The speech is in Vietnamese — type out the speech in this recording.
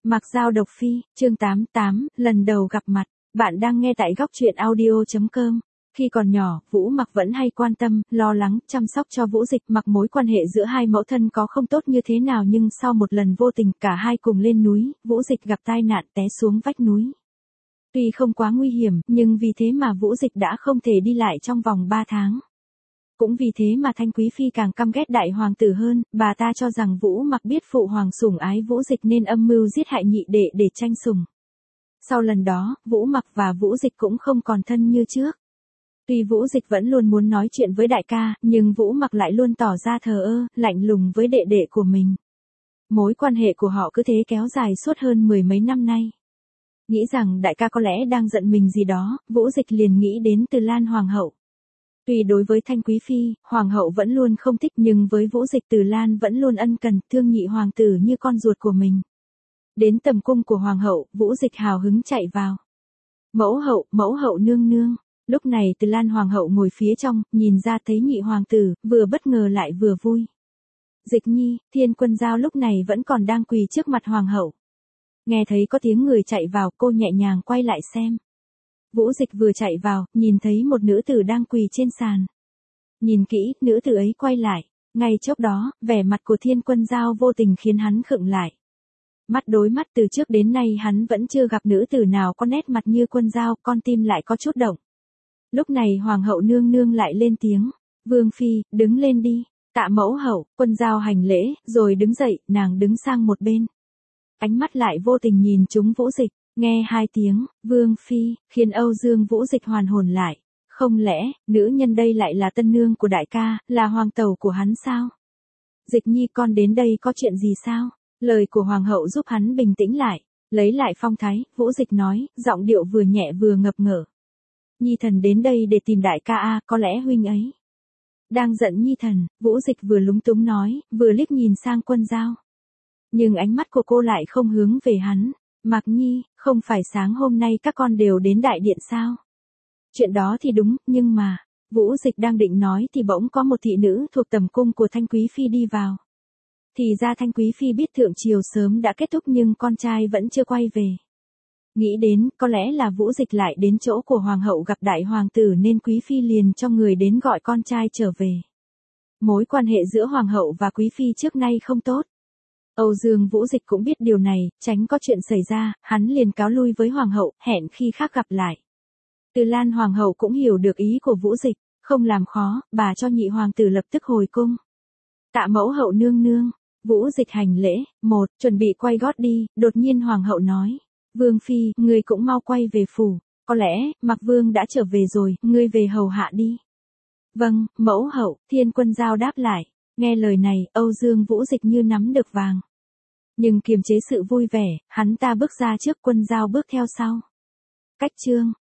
Mặc Dao độc phi, chương 88, lần đầu gặp mặt. Bạn đang nghe tại góc truyện audio.com. Khi còn nhỏ, Vũ Mặc vẫn hay quan tâm, lo lắng, chăm sóc cho Vũ Dịch. Mặc mối quan hệ giữa hai mẫu thân có không tốt như thế nào nhưng sau một lần vô tình cả hai cùng lên núi, Vũ Dịch gặp tai nạn té xuống vách núi. Tuy không quá nguy hiểm, nhưng vì thế mà Vũ Dịch đã không thể đi lại trong vòng 3 tháng. Cũng vì thế mà Thanh Quý Phi càng căm ghét đại hoàng tử hơn, bà ta cho rằng Vũ Mặc biết phụ hoàng sủng ái Vũ Dịch nên âm mưu giết hại nhị đệ để tranh sủng. Sau lần đó, Vũ Mặc và Vũ Dịch cũng không còn thân như trước. Tuy Vũ Dịch vẫn luôn muốn nói chuyện với đại ca, nhưng Vũ Mặc lại luôn tỏ ra thờ ơ, lạnh lùng với đệ đệ của mình. Mối quan hệ của họ cứ thế kéo dài suốt hơn 10 mấy năm nay. Nghĩ rằng đại ca có lẽ đang giận mình gì đó, Vũ Dịch liền nghĩ đến Từ Lan hoàng hậu. Tuy đối với Thanh Quý Phi, hoàng hậu vẫn luôn không thích nhưng với Vũ Dịch Từ Lan vẫn luôn ân cần, thương nhị hoàng tử như con ruột của mình. Đến tầm cung của hoàng hậu, Vũ Dịch hào hứng chạy vào. Mẫu hậu nương nương. Lúc này Từ Lan hoàng hậu ngồi phía trong, nhìn ra thấy nhị hoàng tử, vừa bất ngờ lại vừa vui. Dịch nhi, Thiên Quân Dao lúc này vẫn còn đang quỳ trước mặt hoàng hậu. Nghe thấy có tiếng người chạy vào, cô nhẹ nhàng quay lại xem. Vũ Dịch vừa chạy vào, nhìn thấy một nữ tử đang quỳ trên sàn. Nhìn kỹ, nữ tử ấy quay lại. Ngay chốc đó, vẻ mặt của Thiên Quân Dao vô tình khiến hắn khựng lại. Mắt đối mắt từ trước đến nay hắn vẫn chưa gặp nữ tử nào có nét mặt như Quân Dao, con tim lại có chút động. Lúc này hoàng hậu nương nương lại lên tiếng. Vương Phi, đứng lên đi. Tạ mẫu hậu, Quân Dao hành lễ, rồi đứng dậy, nàng đứng sang một bên. Ánh mắt lại vô tình nhìn trúng Vũ Dịch. Nghe hai tiếng, Vương Phi, khiến Âu Dương Vũ Dịch hoàn hồn lại. Không lẽ, nữ nhân đây lại là tân nương của đại ca, là hoàng tẩu của hắn sao? Dịch nhi con đến đây có chuyện gì sao? Lời của hoàng hậu giúp hắn bình tĩnh lại, lấy lại phong thái, Vũ Dịch nói, giọng điệu vừa nhẹ vừa ngập ngỡ. Nhi thần đến đây để tìm đại ca a, có lẽ huynh ấy đang giận Nhi thần, Vũ Dịch vừa lúng túng nói, vừa liếc nhìn sang Quân Dao. Nhưng ánh mắt của cô lại không hướng về hắn. Mạc Nhi, không phải sáng hôm nay các con đều đến đại điện sao? Chuyện đó thì đúng, nhưng mà, Vũ Dịch đang định nói thì bỗng có một thị nữ thuộc tầm cung của Thanh Quý Phi đi vào. Thì ra Thanh Quý Phi biết thượng triều sớm đã kết thúc nhưng con trai vẫn chưa quay về. Nghĩ đến, có lẽ là Vũ Dịch lại đến chỗ của hoàng hậu gặp đại hoàng tử nên Quý Phi liền cho người đến gọi con trai trở về. Mối quan hệ giữa hoàng hậu và Quý Phi trước nay không tốt. Âu Dương Vũ Dịch cũng biết điều này, tránh có chuyện xảy ra, hắn liền cáo lui với hoàng hậu, hẹn khi khác gặp lại. Từ Lan hoàng hậu cũng hiểu được ý của Vũ Dịch, không làm khó, bà cho nhị hoàng tử lập tức hồi cung. Tạ mẫu hậu nương nương, Vũ Dịch hành lễ, chuẩn bị quay gót đi, đột nhiên hoàng hậu nói. Vương Phi, ngươi cũng mau quay về phủ, có lẽ, Mạc Vương đã trở về rồi, ngươi về hầu hạ đi. Vâng, mẫu hậu, Thiên Quân Dao đáp lại. Nghe lời này, Âu Dương Vũ Dịch như nắm được vàng. Nhưng kiềm chế sự vui vẻ, hắn ta bước ra trước, Quân Dao bước theo sau. Cách chương.